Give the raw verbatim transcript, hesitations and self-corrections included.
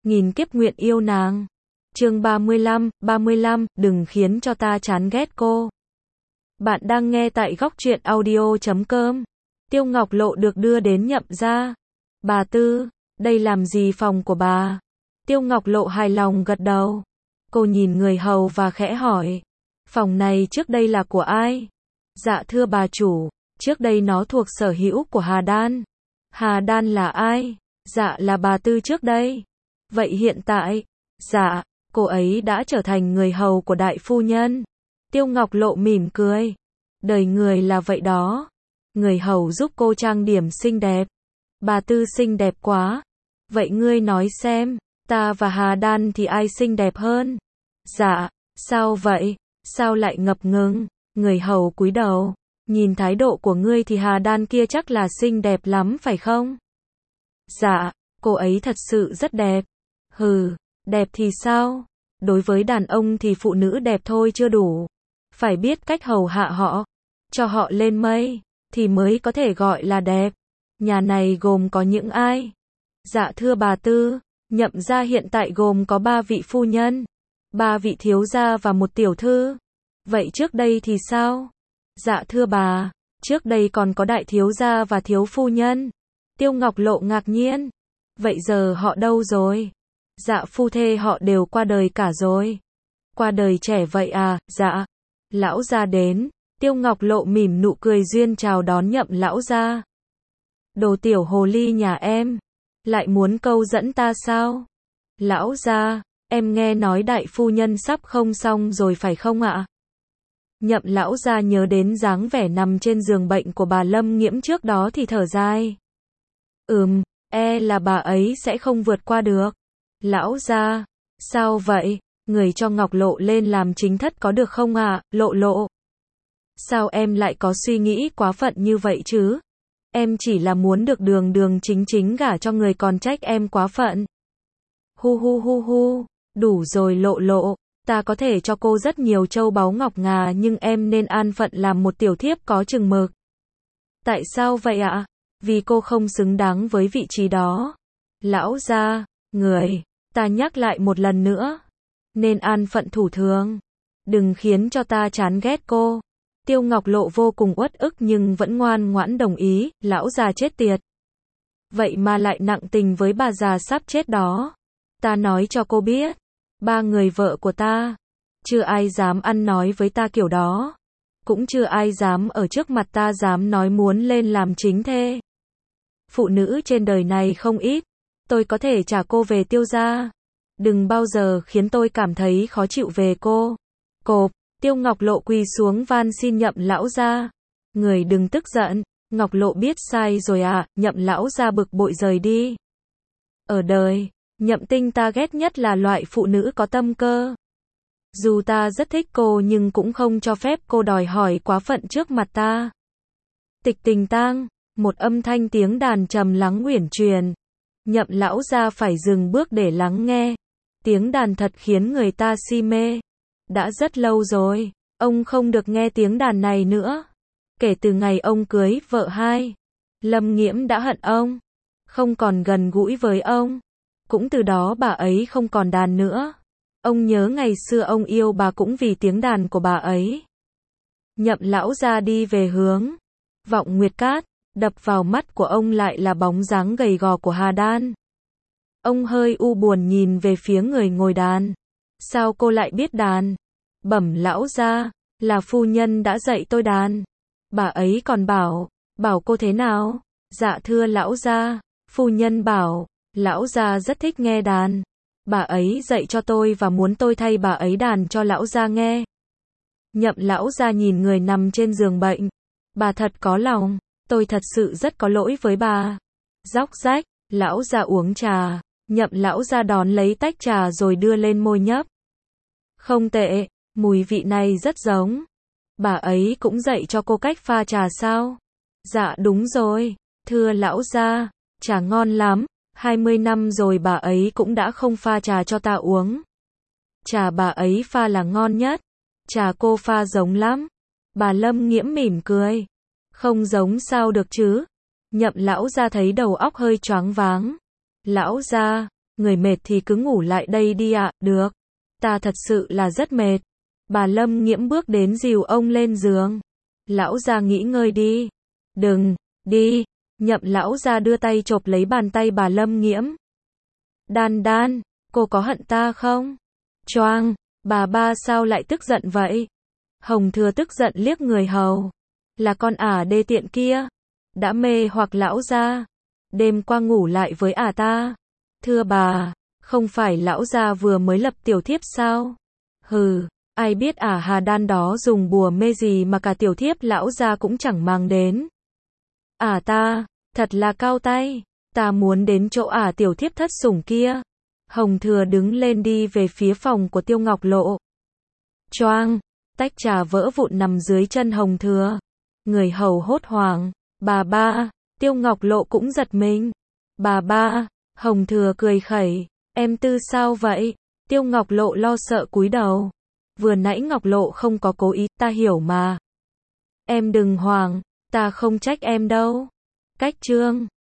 nghìn kiếp nguyện yêu nàng. Chương ba mươi lăm, ba mươi lăm, đừng khiến cho ta chán ghét cô. Bạn đang nghe tại góc truyện audio chấm com. Tiêu Ngọc Lộ được đưa đến Nhậm gia. Bà Tư, đây làm gì phòng của bà? Tiêu Ngọc Lộ hài lòng gật đầu. Cô nhìn người hầu và khẽ hỏi. Phòng này trước đây là của ai? Dạ thưa bà chủ, trước đây nó thuộc sở hữu của Hà Đan. Hà Đan là ai? Dạ là bà Tư trước đây. Vậy hiện tại? Dạ, cô ấy đã trở thành người hầu của đại phu nhân. Tiêu Ngọc Lộ mỉm cười. Đời người là vậy đó. Người hầu giúp cô trang điểm xinh đẹp. Bà Tư xinh đẹp quá. Vậy ngươi nói xem, ta và Hà Đan thì ai xinh đẹp hơn? Dạ, sao vậy? Sao lại ngập ngừng? Người hầu cúi đầu. Nhìn thái độ của ngươi thì Hà Đan kia chắc là xinh đẹp lắm phải không? Dạ, cô ấy thật sự rất đẹp. Hừ, đẹp thì sao? Đối với đàn ông thì phụ nữ đẹp thôi chưa đủ. Phải biết cách hầu hạ họ, cho họ lên mây, thì mới có thể gọi là đẹp. Nhà này gồm có những ai? Dạ thưa bà Tư, Nhậm gia hiện tại gồm có ba vị phu nhân, ba vị thiếu gia và một tiểu thư. Vậy trước đây thì sao? Dạ thưa bà, trước đây còn có đại thiếu gia và thiếu phu nhân. Tiêu Ngọc Lộ ngạc nhiên. Vậy giờ họ đâu rồi? Dạ phu thê họ đều qua đời cả rồi. Qua đời trẻ vậy à? Dạ. Lão gia đến. Tiêu Ngọc Lộ mỉm nụ cười duyên chào đón Nhậm lão gia. Đồ tiểu hồ ly nhà em, lại muốn câu dẫn ta sao? Lão gia, em nghe nói đại phu nhân sắp không xong rồi phải không ạ? Nhậm lão gia nhớ đến dáng vẻ nằm trên giường bệnh của bà Lâm Nghiễm trước đó thì thở dài. Ừm, e là bà ấy sẽ không vượt qua được. Lão gia, sao vậy? Người cho Ngọc Lộ lên làm chính thất có được không ạ? Lộ Lộ. Sao em lại có suy nghĩ quá phận như vậy chứ? Em chỉ là muốn được đường đường chính chính gả cho người còn trách em quá phận. Hu hu hu hu, đủ rồi Lộ Lộ, ta có thể cho cô rất nhiều châu báu ngọc ngà nhưng em nên an phận làm một tiểu thiếp có chừng mực. Tại sao vậy ạ? Vì cô không xứng đáng với vị trí đó. Lão gia, người, ta nhắc lại một lần nữa. Nên an phận thủ thường. Đừng khiến cho ta chán ghét cô. Tiêu Ngọc Lộ vô cùng uất ức nhưng vẫn ngoan ngoãn đồng ý, lão già chết tiệt. Vậy mà lại nặng tình với bà già sắp chết đó. Ta nói cho cô biết, ba người vợ của ta, chưa ai dám ăn nói với ta kiểu đó. Cũng chưa ai dám ở trước mặt ta dám nói muốn lên làm chính thê. Phụ nữ trên đời này không ít, tôi có thể trả cô về Tiêu gia. Đừng bao giờ khiến tôi cảm thấy khó chịu về cô. Cộp, Tiêu Ngọc Lộ quỳ xuống van xin Nhậm lão gia. Người đừng tức giận, Ngọc Lộ biết sai rồi à, Nhậm lão gia bực bội rời đi. Ở đời, Nhậm Tinh ta ghét nhất là loại phụ nữ có tâm cơ. Dù ta rất thích cô nhưng cũng không cho phép cô đòi hỏi quá phận trước mặt ta. Tịch tình tang, một âm thanh tiếng đàn trầm lắng uyển truyền. Nhậm lão gia phải dừng bước để lắng nghe. Tiếng đàn thật khiến người ta si mê. Đã rất lâu rồi, ông không được nghe tiếng đàn này nữa. Kể từ ngày ông cưới vợ hai, Lâm Nghiễm đã hận ông, không còn gần gũi với ông. Cũng từ đó bà ấy không còn đàn nữa. Ông nhớ ngày xưa ông yêu bà cũng vì tiếng đàn của bà ấy. Nhậm lão gia đi về hướng Vọng Nguyệt Cát, đập vào mắt của ông lại là bóng dáng gầy gò của Hà Đan. Ông hơi u buồn nhìn về phía người ngồi đàn. Sao cô lại biết đàn? Bẩm lão gia, là phu nhân đã dạy tôi đàn. Bà ấy còn bảo, bảo cô thế nào? Dạ thưa lão gia, phu nhân bảo, lão gia rất thích nghe đàn. Bà ấy dạy cho tôi và muốn tôi thay bà ấy đàn cho lão gia nghe. Nhậm lão gia nhìn người nằm trên giường bệnh. Bà thật có lòng, tôi thật sự rất có lỗi với bà. Róc rách, lão gia uống trà. Nhậm lão gia đón lấy tách trà rồi đưa lên môi nhấp. Không tệ, mùi vị này rất giống. Bà ấy cũng dạy cho cô cách pha trà sao? Dạ đúng rồi, thưa lão gia, trà ngon lắm, hai mươi năm rồi bà ấy cũng đã không pha trà cho ta uống. Trà bà ấy pha là ngon nhất, trà cô pha giống lắm. Bà Lâm Nghiễm mỉm cười. Không giống sao được chứ? Nhậm lão gia thấy đầu óc hơi choáng váng. Lão gia, người mệt thì cứ ngủ lại đây đi ạ, được. Ta thật sự là rất mệt. Bà Lâm Nghiễm bước đến dìu ông lên giường. Lão gia nghỉ ngơi đi. Đừng, đi. Nhậm lão gia đưa tay chộp lấy bàn tay bà Lâm Nghiễm. Đan Đan, cô có hận ta không? Choang, bà ba sao lại tức giận vậy? Hồng Thừa tức giận liếc người hầu. Là con ả đê tiện kia. Đã mê hoặc lão gia. Đêm qua ngủ lại với ả ta. Thưa bà, không phải lão gia vừa mới lập tiểu thiếp sao? Hừ, ai biết ả Hà Đan đó dùng bùa mê gì mà cả tiểu thiếp lão gia cũng chẳng mang đến. Ả ta, thật là cao tay. Ta muốn đến chỗ ả tiểu thiếp thất sủng kia. Hồng Thừa đứng lên đi về phía phòng của Tiêu Ngọc Lộ. Choang, tách trà vỡ vụn nằm dưới chân Hồng Thừa. Người hầu hốt hoảng. Bà ba, Tiêu Ngọc Lộ cũng giật mình. Bà ba, Hồng Thừa cười khẩy. Em Tư sao vậy? Tiêu Ngọc Lộ lo sợ cúi đầu. Vừa nãy Ngọc Lộ không có cố ý, ta hiểu mà. Em đừng hoảng, ta không trách em đâu. Cách chương